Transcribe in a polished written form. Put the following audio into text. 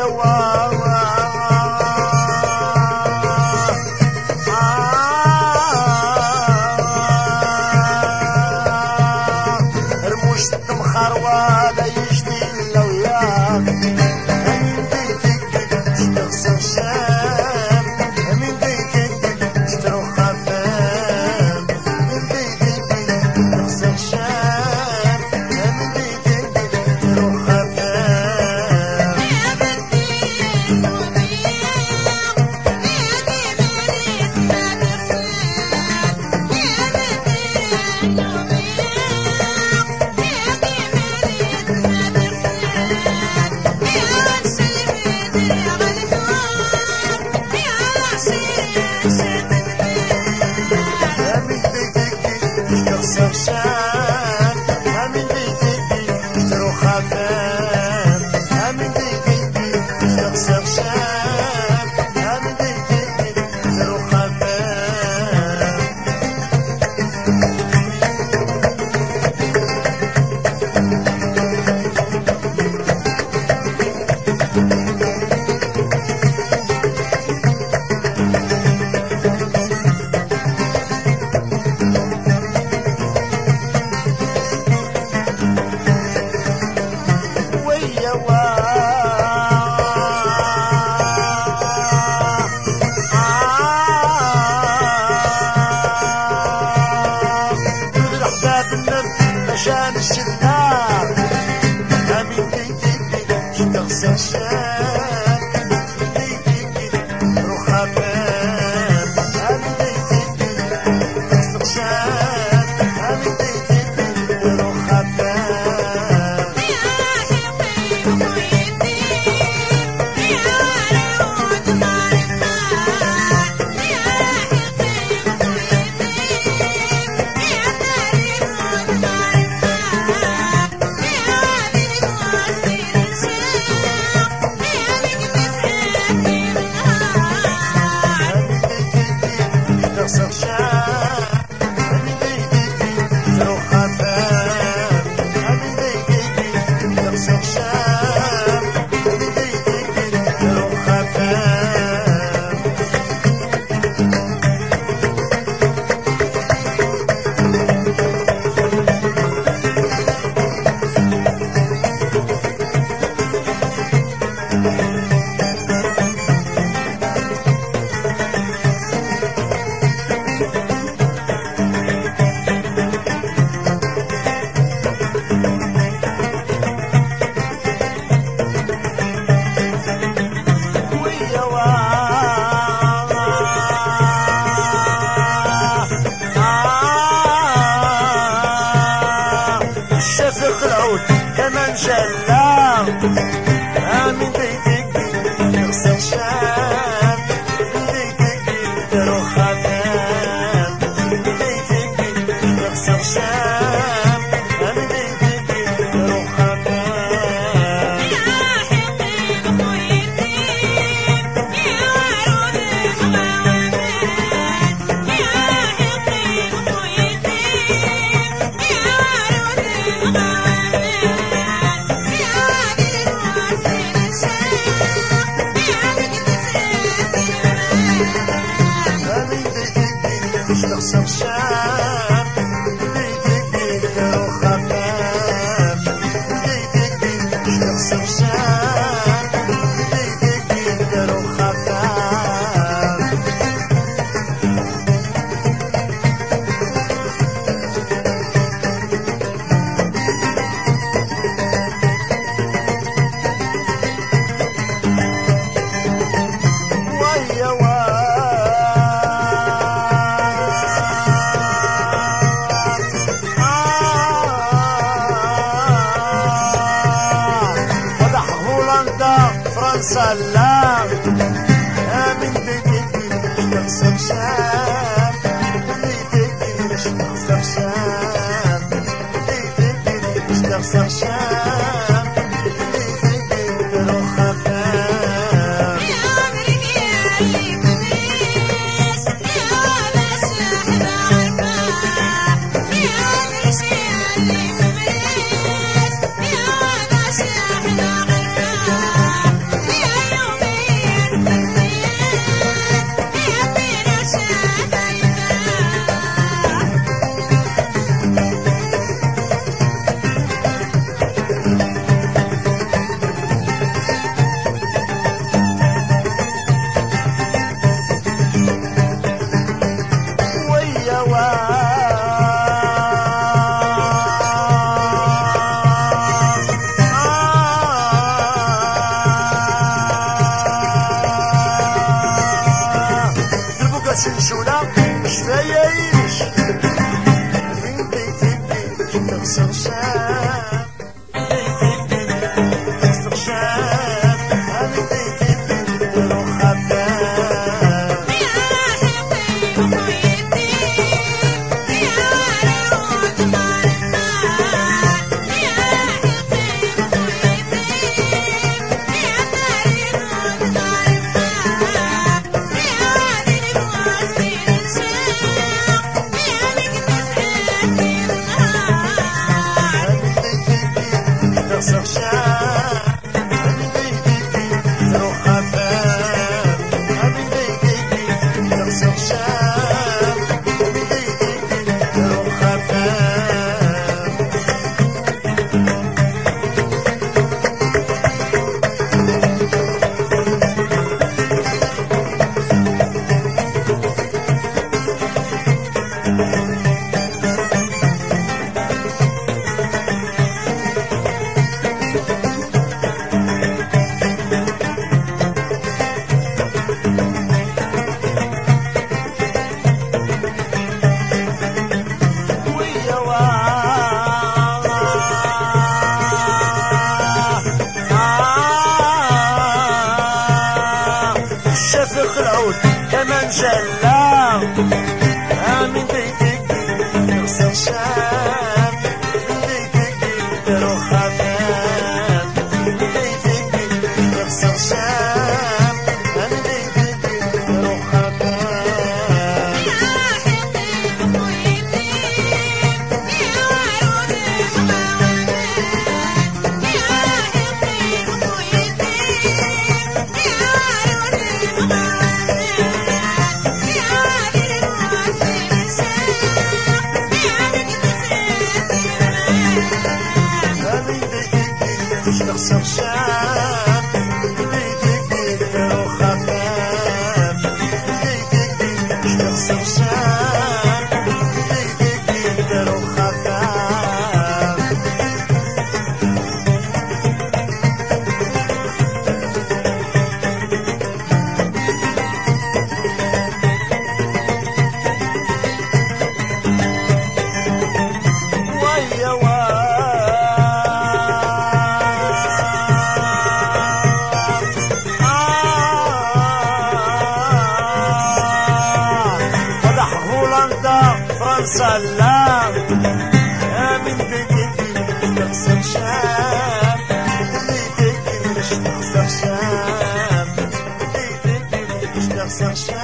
سلام من بيتك تخسر شام بيتك تخسر شام بيتك تخسر شام بيتك تروح خفام يا عمرك يا اللي بنيس يا مسح بعرفة يا عمرك يا اللي بنيس يا مسح بعرفة من بيتي تروح خفاف من بيتي تغسل شام من بيتي تروح خفاف شفق العود كمان جلا من بيتك تغسل شام من بيتك تروح خفاف من بيتك تغسل شام من بيتك تروح خفاف يا حبيبي خويتي يا عروس حمامات يا حبيبي خويتي يا عروس حمامات يا بالوقت مساء يا من بيتك تغسل شام من بيتك تروح خفاف من بيتك تغسل شام من بيتك تروح خفاف ويا فتح هولندا فرنسا لا من بيتك تغسل شام من بيتك مش تغسل شام من بيتك مش تغسل شام